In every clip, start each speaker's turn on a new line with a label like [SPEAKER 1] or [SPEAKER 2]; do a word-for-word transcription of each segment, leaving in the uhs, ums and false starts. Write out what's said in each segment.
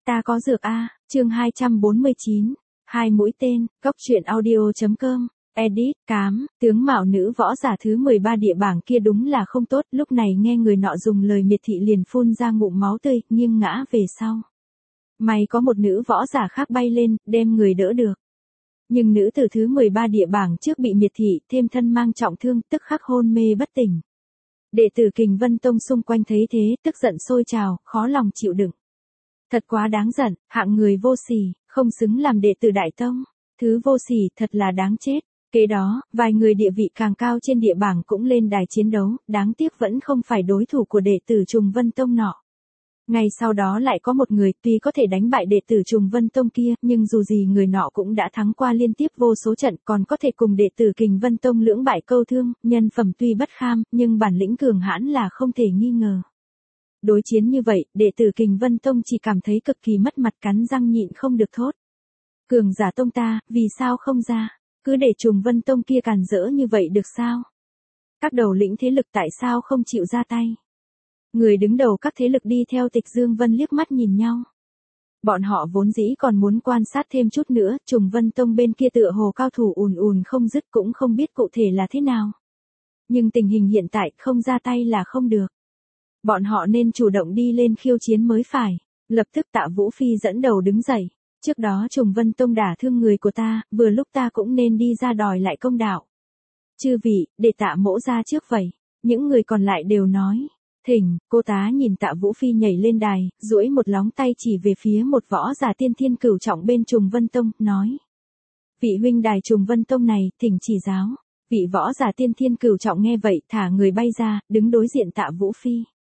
[SPEAKER 1] Ta có dược a, chương hai trăm bốn mươi chín, hai mũi tên, cốc truyện audio.com, edit, cám, tướng mạo nữ võ giả thứ mười ba địa bảng kia đúng là không tốt, lúc này nghe người nọ dùng lời miệt thị liền phun ra ngụm máu tươi, nghiêng ngã về sau. May có một nữ võ giả khác bay lên, đem người đỡ được. Nhưng nữ tử thứ mười ba địa bảng trước bị miệt thị, thêm thân mang trọng thương, tức khắc hôn mê bất tỉnh. Đệ tử Kình Vân Tông xung quanh thấy thế, tức giận sôi trào, khó lòng chịu đựng. Thật quá đáng giận, hạng người vô sỉ, không xứng làm đệ tử Đại Tông. Thứ vô sỉ, thật là đáng chết. Kế đó, vài người địa vị càng cao trên địa bảng cũng lên đài chiến đấu, đáng tiếc vẫn không phải đối thủ của đệ tử Trùng Vân Tông nọ. Ngay sau đó lại có một người, tuy có thể đánh bại đệ tử Trùng Vân Tông kia, nhưng dù gì người nọ cũng đã thắng qua liên tiếp vô số trận, còn có thể cùng đệ tử Kình Vân Tông lưỡng bại câu thương, nhân phẩm tuy bất kham, nhưng bản lĩnh cường hãn là không thể nghi ngờ. Đối chiến như vậy, đệ tử Kình Vân Tông chỉ cảm thấy cực kỳ mất mặt, cắn răng nhịn không được thốt. Cường giả tông ta, vì sao không ra? Cứ để Trùng Vân Tông kia càn rỡ như vậy được sao? Các đầu lĩnh thế lực tại sao không chịu ra tay? Người đứng đầu các thế lực đi theo Tịch Dương Vân liếc mắt nhìn nhau. Bọn họ vốn dĩ còn muốn quan sát thêm chút nữa, Trùng Vân Tông bên kia tựa hồ cao thủ ùn ùn không dứt, cũng không biết cụ thể là thế nào. Nhưng tình hình hiện tại không ra tay là không được. Bọn họ nên chủ động đi lên khiêu chiến mới phải. Lập tức Tạ Vũ Phi dẫn đầu đứng dậy. Trước đó Trùng Vân Tông đả thương người của ta, vừa lúc ta cũng nên đi ra đòi lại công đạo. Chư vị, để Tạ mỗ ra trước vậy. Những người còn lại đều nói. Thỉnh, cô tá nhìn Tạ Vũ Phi nhảy lên đài, duỗi một lóng tay chỉ về phía một võ giả tiên thiên cửu trọng bên Trùng Vân Tông, nói. Vị huynh đài Trùng Vân Tông này, thỉnh chỉ giáo. Vị võ giả tiên thiên cửu trọng nghe vậy, thả người bay ra, đứng đối diện Tạ Vũ Phi.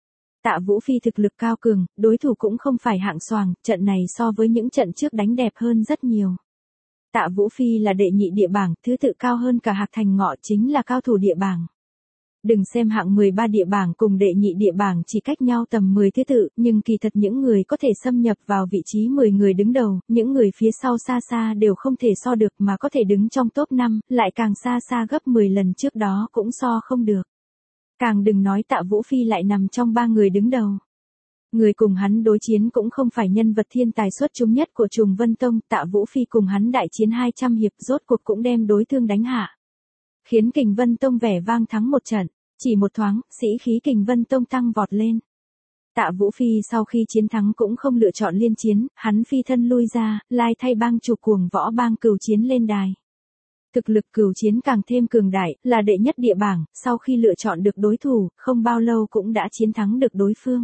[SPEAKER 1] Tạ Vũ Phi thực lực cao cường, đối thủ cũng không phải hạng xoàng, trận này so với những trận trước đánh đẹp hơn rất nhiều. Tạ Vũ Phi là đệ nhị địa bảng, thứ tự cao hơn cả Hạc Thành Ngọ, chính là cao thủ địa bảng. Đừng xem hạng mười ba địa bảng cùng đệ nhị địa bảng chỉ cách nhau tầm mười thứ tự, nhưng kỳ thật những người có thể xâm nhập vào vị trí mười người đứng đầu, những người phía sau xa xa đều không thể so được, mà có thể đứng trong top năm, lại càng xa xa gấp mười lần trước đó cũng so không được. Càng đừng nói Tạ Vũ Phi lại nằm trong ba người đứng đầu. Người cùng hắn đối chiến cũng không phải nhân vật thiên tài xuất chúng nhất của Trùng Vân Tông, Tạ Vũ Phi cùng hắn đại chiến hai trăm hiệp, rốt cuộc cũng đem đối thương đánh hạ. Khiến Kình Vân Tông vẻ vang thắng một trận, chỉ một thoáng, sĩ khí Kình Vân Tông tăng vọt lên. Tạ Vũ Phi sau khi chiến thắng cũng không lựa chọn liên chiến, hắn phi thân lui ra, lai thay bang chủ Cuồng Võ Bang cửu chiến lên đài. Thực lực cửu chiến càng thêm cường đại, là đệ nhất địa bảng, sau khi lựa chọn được đối thủ, không bao lâu cũng đã chiến thắng được đối phương.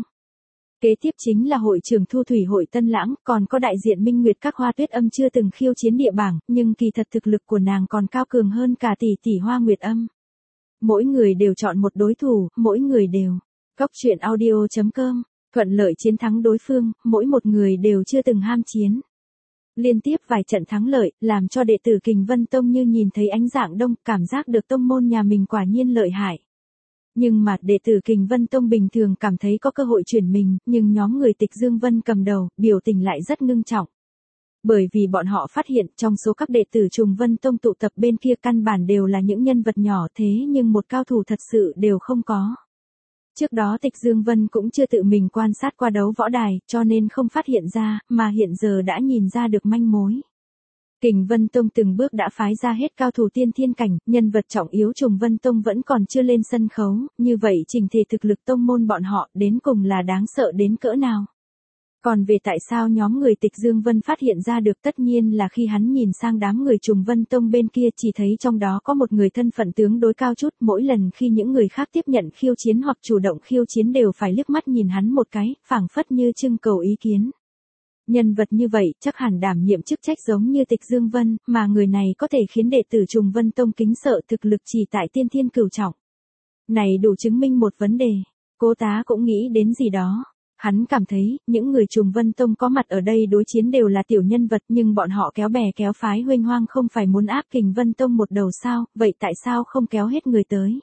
[SPEAKER 1] Kế tiếp chính là hội trưởng Thu Thủy hội Tân Lãng, còn có đại diện Minh Nguyệt các Hoa Tuyết Âm chưa từng khiêu chiến địa bảng, nhưng kỳ thật thực lực của nàng còn cao cường hơn cả tỷ tỷ Hoa Nguyệt Âm. Mỗi người đều chọn một đối thủ, mỗi người đều. Cốc truyện audio.com, thuận lợi chiến thắng đối phương, mỗi một người đều chưa từng ham chiến. Liên tiếp vài trận thắng lợi, làm cho đệ tử Kình Vân Tông như nhìn thấy ánh dạng đông, cảm giác được tông môn nhà mình quả nhiên lợi hại. Nhưng mà đệ tử Kình Vân Tông bình thường cảm thấy có cơ hội chuyển mình, nhưng nhóm người Tịch Dương Vân cầm đầu, biểu tình lại rất ngưng trọng. Bởi vì bọn họ phát hiện trong số các đệ tử Trùng Vân Tông tụ tập bên kia căn bản đều là những nhân vật nhỏ, thế nhưng một cao thủ thật sự đều không có. Trước đó Tịch Dương Vân cũng chưa tự mình quan sát qua đấu võ đài, cho nên không phát hiện ra, mà hiện giờ đã nhìn ra được manh mối. Kình Vân Tông từng bước đã phái ra hết cao thủ tiên thiên cảnh, nhân vật trọng yếu Trùng Vân Tông vẫn còn chưa lên sân khấu, như vậy trình thể thực lực tông môn bọn họ đến cùng là đáng sợ đến cỡ nào. Còn về tại sao nhóm người Tịch Dương Vân phát hiện ra được, tất nhiên là khi hắn nhìn sang đám người Trùng Vân Tông bên kia, chỉ thấy trong đó có một người thân phận tướng đối cao chút, mỗi lần khi những người khác tiếp nhận khiêu chiến hoặc chủ động khiêu chiến đều phải liếc mắt nhìn hắn một cái, phảng phất như trưng cầu ý kiến. Nhân vật như vậy chắc hẳn đảm nhiệm chức trách giống như Tịch Dương Vân, mà người này có thể khiến đệ tử Trùng Vân Tông kính sợ, thực lực chỉ tại tiên thiên cửu trọng. Này đủ chứng minh một vấn đề. Cố tá cũng nghĩ đến gì đó. Hắn cảm thấy, những người Trùng Vân Tông có mặt ở đây đối chiến đều là tiểu nhân vật, nhưng bọn họ kéo bè kéo phái huênh hoang không phải muốn áp Kình Vân Tông một đầu sao, vậy tại sao không kéo hết người tới?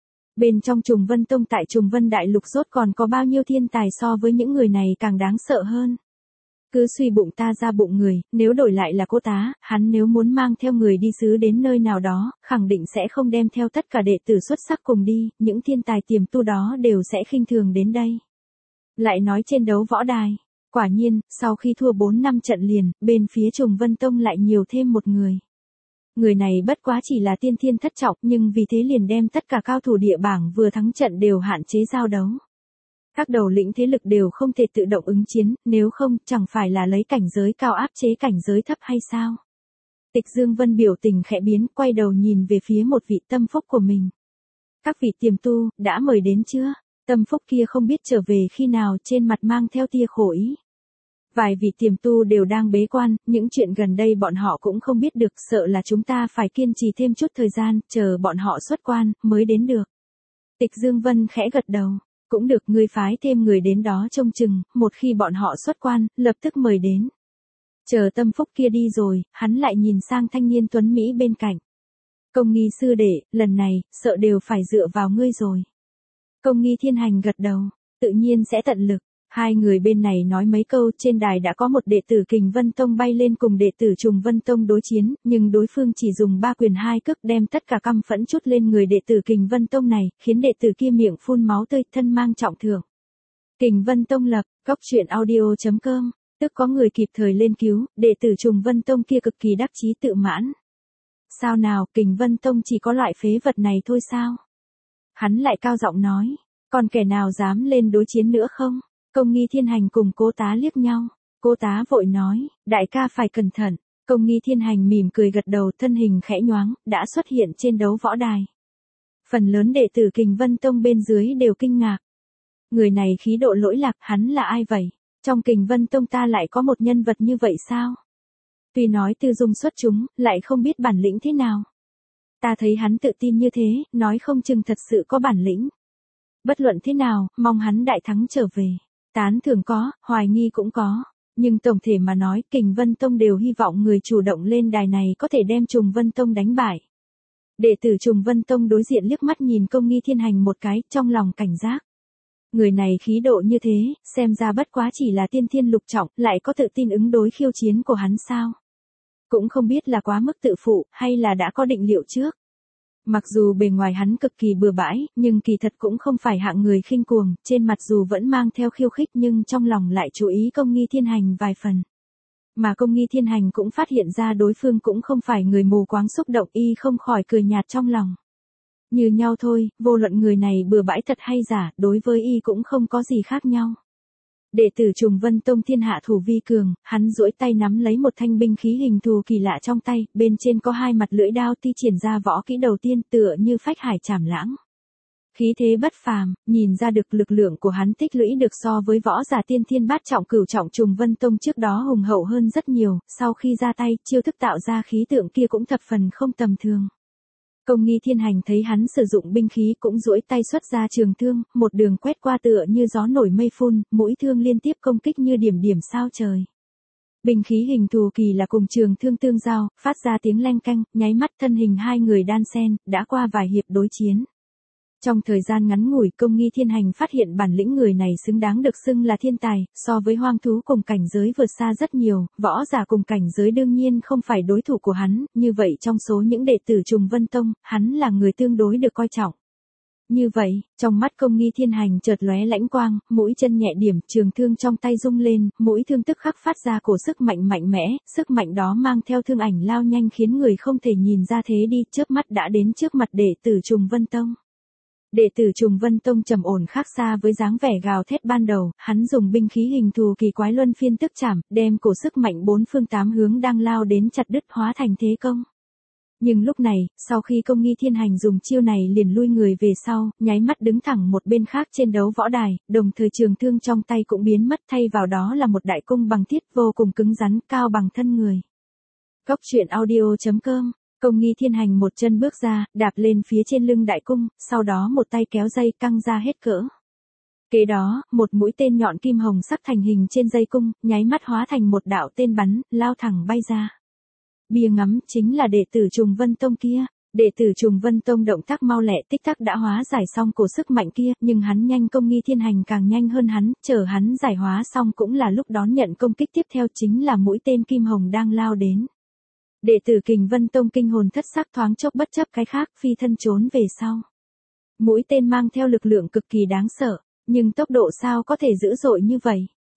[SPEAKER 1] Bên trong Trùng Vân Tông tại Trùng Vân Đại Lục rốt còn có bao nhiêu thiên tài so với những người này càng đáng sợ hơn? Cứ suy bụng ta ra bụng người, nếu đổi lại là cô tá, hắn nếu muốn mang theo người đi xứ đến nơi nào đó, khẳng định sẽ không đem theo tất cả đệ tử xuất sắc cùng đi, những thiên tài tiềm tu đó đều sẽ khinh thường đến đây. Lại nói trên đấu võ đài, Quả nhiên, sau khi thua bốn năm trận liền, bên phía Trùng Vân Tông lại nhiều thêm một người. Người này bất quá chỉ là tiên thiên thất trọng, nhưng vì thế liền đem tất cả cao thủ địa bảng vừa thắng trận đều hạn chế giao đấu. Các đầu lĩnh thế lực đều không thể tự động ứng chiến, nếu không, chẳng phải là lấy cảnh giới cao áp chế cảnh giới thấp hay sao? Tịch Dương Vân biểu tình khẽ biến, quay đầu nhìn về phía một vị tâm phúc của mình. Các vị tiềm tu, đã mời đến chưa? Tâm phúc kia không biết trở về khi nào, trên mặt mang theo tia khổ ý. Vài vị tiềm tu đều đang bế quan, những chuyện gần đây bọn họ cũng không biết được, sợ là chúng ta phải kiên trì thêm chút thời gian, chờ bọn họ xuất quan, mới đến được. Tịch Dương Vân khẽ gật đầu, cũng được, ngươi phái thêm người đến đó trông chừng, một khi bọn họ xuất quan, lập tức mời đến. Chờ tâm phúc kia đi rồi, hắn lại nhìn sang thanh niên tuấn Mỹ bên cạnh. Công Nghi sư đệ, lần này, sợ đều phải dựa vào ngươi rồi. Công Nghi Thiên Hành gật đầu, tự nhiên sẽ tận lực. Hai người bên này nói mấy câu, trên đài đã có một đệ tử Kình Vân Tông bay lên cùng đệ tử Trùng Vân Tông đối chiến, nhưng đối phương chỉ dùng ba quyền hai cước đem tất cả căm phẫn chút lên người đệ tử Kình Vân Tông này, khiến đệ tử kia miệng phun máu tươi, thân mang trọng thương. Kình Vân Tông lập, cốc truyện audio chấm com, tức có người kịp thời lên cứu, đệ tử Trùng Vân Tông kia cực kỳ đắc chí tự mãn. Sao nào, Kình Vân Tông chỉ có loại phế vật này thôi sao? Hắn lại cao giọng nói, còn kẻ nào dám lên đối chiến nữa không? Công Nghi Thiên Hành cùng Cố Tá liếc nhau, Cố Tá vội nói, đại ca phải cẩn thận. Công Nghi Thiên Hành mỉm cười gật đầu, thân hình khẽ nhoáng, đã xuất hiện trên đấu võ đài. Phần lớn đệ tử Kình Vân Tông bên dưới đều kinh ngạc. Người này khí độ lỗi lạc, hắn là ai vậy? Trong Kình Vân Tông ta lại có một nhân vật như vậy sao? Tuy nói tư dung xuất chúng, lại không biết bản lĩnh thế nào. Ta thấy hắn tự tin như thế, nói không chừng thật sự có bản lĩnh. Bất luận thế nào, mong hắn đại thắng trở về. Tán thưởng có, hoài nghi cũng có. Nhưng tổng thể mà nói, Kình Vân Tông đều hy vọng người chủ động lên đài này có thể đem Trùng Vân Tông đánh bại. Đệ tử Trùng Vân Tông đối diện liếc mắt nhìn Công Nghi Thiên Hành một cái, trong lòng cảnh giác. Người này khí độ như thế, xem ra bất quá chỉ là tiên thiên lục trọng, lại có tự tin ứng đối khiêu chiến của hắn sao? Cũng không biết là quá mức tự phụ, hay là đã có định liệu trước. Mặc dù bề ngoài hắn cực kỳ bừa bãi, nhưng kỳ thật cũng không phải hạng người khinh cuồng, trên mặt dù vẫn mang theo khiêu khích nhưng trong lòng lại chú ý Công Nghi Thiên Hành vài phần. Mà Công Nghi Thiên Hành cũng phát hiện ra đối phương cũng không phải người mù quáng xúc động, y không khỏi cười nhạt trong lòng. Như nhau thôi, vô luận người này bừa bãi thật hay giả, đối với y cũng không có gì khác nhau. Đệ tử Trùng Vân Tông thiên hạ thủ vi cường, hắn duỗi tay nắm lấy một thanh binh khí hình thù kỳ lạ trong tay, bên trên có hai mặt lưỡi đao thi triển ra võ kỹ đầu tiên, tựa như phách hải trảm lãng. Khí thế bất phàm, nhìn ra được lực lượng của hắn tích lũy được so với võ giả tiên thiên bát trọng cửu trọng Trùng Vân Tông trước đó hùng hậu hơn rất nhiều, sau khi ra tay, chiêu thức tạo ra khí tượng kia cũng thập phần không tầm thường. Công Nghi Thiên Hành thấy hắn sử dụng binh khí cũng duỗi tay xuất ra trường thương, một đường quét qua tựa như gió nổi mây phun, mũi thương liên tiếp công kích như điểm điểm sao trời. Binh khí hình thù kỳ là cùng trường thương tương giao, phát ra tiếng leng canh, nháy mắt thân hình hai người đan xen, đã qua vài hiệp đối chiến. Trong thời gian ngắn ngủi, Công Nghi Thiên Hành phát hiện bản lĩnh người này xứng đáng được xưng là thiên tài, so với hoang thú cùng cảnh giới vượt xa rất nhiều, võ giả cùng cảnh giới đương nhiên không phải đối thủ của hắn, như vậy trong số những đệ tử Trùng Vân Tông, hắn là người tương đối được coi trọng. Như vậy, trong mắt Công Nghi Thiên Hành chợt lóe lãnh quang, mũi chân nhẹ điểm, trường thương trong tay rung lên, mũi thương tức khắc phát ra cổ sức mạnh mạnh mẽ, sức mạnh đó mang theo thương ảnh lao nhanh khiến người không thể nhìn ra thế đi, chớp mắt đã đến trước mặt đệ tử Trùng Vân Tông. Đệ tử Trùng Vân Tông trầm ổn khác xa với dáng vẻ gào thét ban đầu, hắn dùng binh khí hình thù kỳ quái luân phiên tức chảm, đem cổ sức mạnh bốn phương tám hướng đang lao đến chặt đứt hóa thành thế công. Nhưng lúc này, sau khi Công Nghi Thiên Hành dùng chiêu này liền lui người về sau, nháy mắt đứng thẳng một bên khác trên đấu võ đài, đồng thời trường thương trong tay cũng biến mất, thay vào đó là một đại cung bằng thiết vô cùng cứng rắn, cao bằng thân người. Cốc truyện audio chấm com. Công Nghi Thiên Hành một chân bước ra, đạp lên phía trên lưng đại cung, sau đó một tay kéo dây căng ra hết cỡ. Kế đó, một mũi tên nhọn kim hồng sắc thành hình trên dây cung, nháy mắt hóa thành một đạo tên bắn, lao thẳng bay ra. Bia ngắm chính là đệ tử Trùng Vân Tông kia. Đệ tử Trùng Vân Tông động tác mau lẹ, tích tắc đã hóa giải xong cổ sức mạnh kia, nhưng hắn nhanh, Công Nghi Thiên Hành càng nhanh hơn hắn, chờ hắn giải hóa xong cũng là lúc đón nhận công kích tiếp theo, chính là mũi tên kim hồng đang lao đến. Đệ tử Kình Vân Tông kinh hồn thất sắc, thoáng chốc bất chấp cái khác, phi thân trốn về sau. Mũi tên mang theo lực lượng cực kỳ đáng sợ, nhưng tốc độ sao có thể dữ dội như vậy?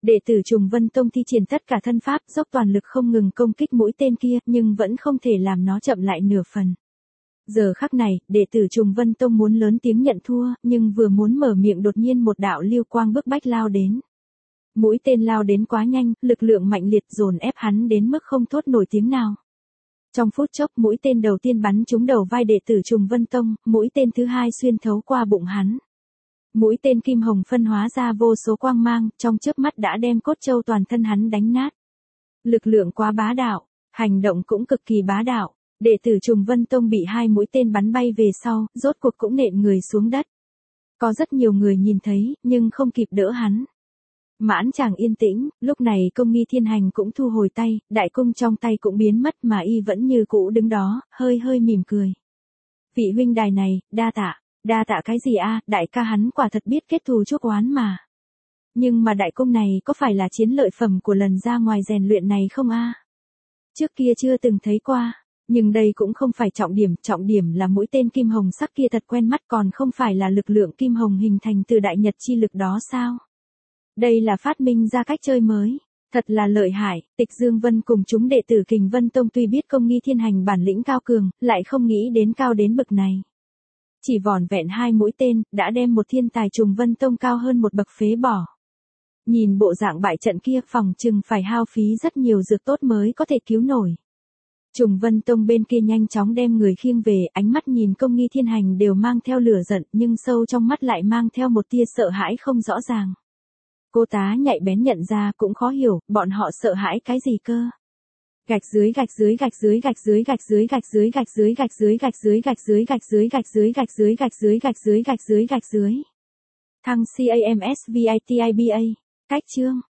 [SPEAKER 1] Đệ tử Trùng Vân Tông thi triển tất cả thân pháp, dốc toàn lực không ngừng công kích mũi tên kia, nhưng vẫn không thể làm nó chậm lại nửa phần. Giờ khắc này, đệ tử Trùng Vân Tông muốn lớn tiếng nhận thua, nhưng vừa muốn mở miệng đột nhiên một đạo lưu quang bức bách lao đến. Mũi tên lao đến quá nhanh, lực lượng mạnh liệt dồn ép hắn đến mức không thốt nổi tiếng nào. Trong phút chốc, mũi tên đầu tiên bắn trúng đầu vai đệ tử Trùng Vân Tông, mũi tên thứ hai xuyên thấu qua bụng hắn. Mũi tên kim hồng phân hóa ra vô số quang mang, trong chớp mắt đã đem cốt châu toàn thân hắn đánh nát. Lực lượng quá bá đạo, hành động cũng cực kỳ bá đạo. Đệ tử Trùng Vân Tông bị hai mũi tên bắn bay về sau, rốt cuộc cũng nện người xuống đất. Có rất nhiều người nhìn thấy, nhưng không kịp đỡ hắn. Mãn chàng yên tĩnh, lúc này Công Nghi Thiên Hành cũng thu hồi tay, đại cung trong tay cũng biến mất mà y vẫn như cũ đứng đó, hơi hơi mỉm cười. Vị huynh đài này, đa tạ, đa tạ cái gì a, đại ca hắn quả thật biết kết thù chuốc oán mà. Nhưng mà đại cung này có phải là chiến lợi phẩm của lần ra ngoài rèn luyện này không a? Trước kia chưa từng thấy qua. Nhưng đây cũng không phải trọng điểm, trọng điểm là mũi tên kim hồng sắc kia thật quen mắt, còn không phải là lực lượng kim hồng hình thành từ đại nhật chi lực đó sao? Đây là phát minh ra cách chơi mới, thật là lợi hại. Tịch Dương Vân cùng chúng đệ tử Kình Vân Tông tuy biết Công Nghi Thiên Hành bản lĩnh cao cường, lại không nghĩ đến cao đến bậc này. Chỉ vỏn vẹn hai mũi tên, đã đem một thiên tài Trùng Vân Tông cao hơn một bậc phế bỏ. Nhìn bộ dạng bại trận kia, phòng chừng phải hao phí rất nhiều dược tốt mới có thể cứu nổi. Trùng Vân Tông bên kia nhanh chóng đem người khiêng về, ánh mắt nhìn Công Nghi Thiên Hành đều mang theo lửa giận, nhưng sâu trong mắt lại mang theo một tia sợ hãi không rõ ràng. Cô tá nhạy bén nhận ra, cũng khó hiểu, bọn họ sợ hãi cái gì cơ? Gạch dưới gạch dưới gạch dưới gạch dưới gạch dưới gạch dưới gạch dưới gạch dưới gạch dưới gạch dưới gạch dưới gạch dưới gạch dưới gạch dưới gạch dưới gạch dưới gạch dưới. Thăng C A M S V I T I B A. Cách chương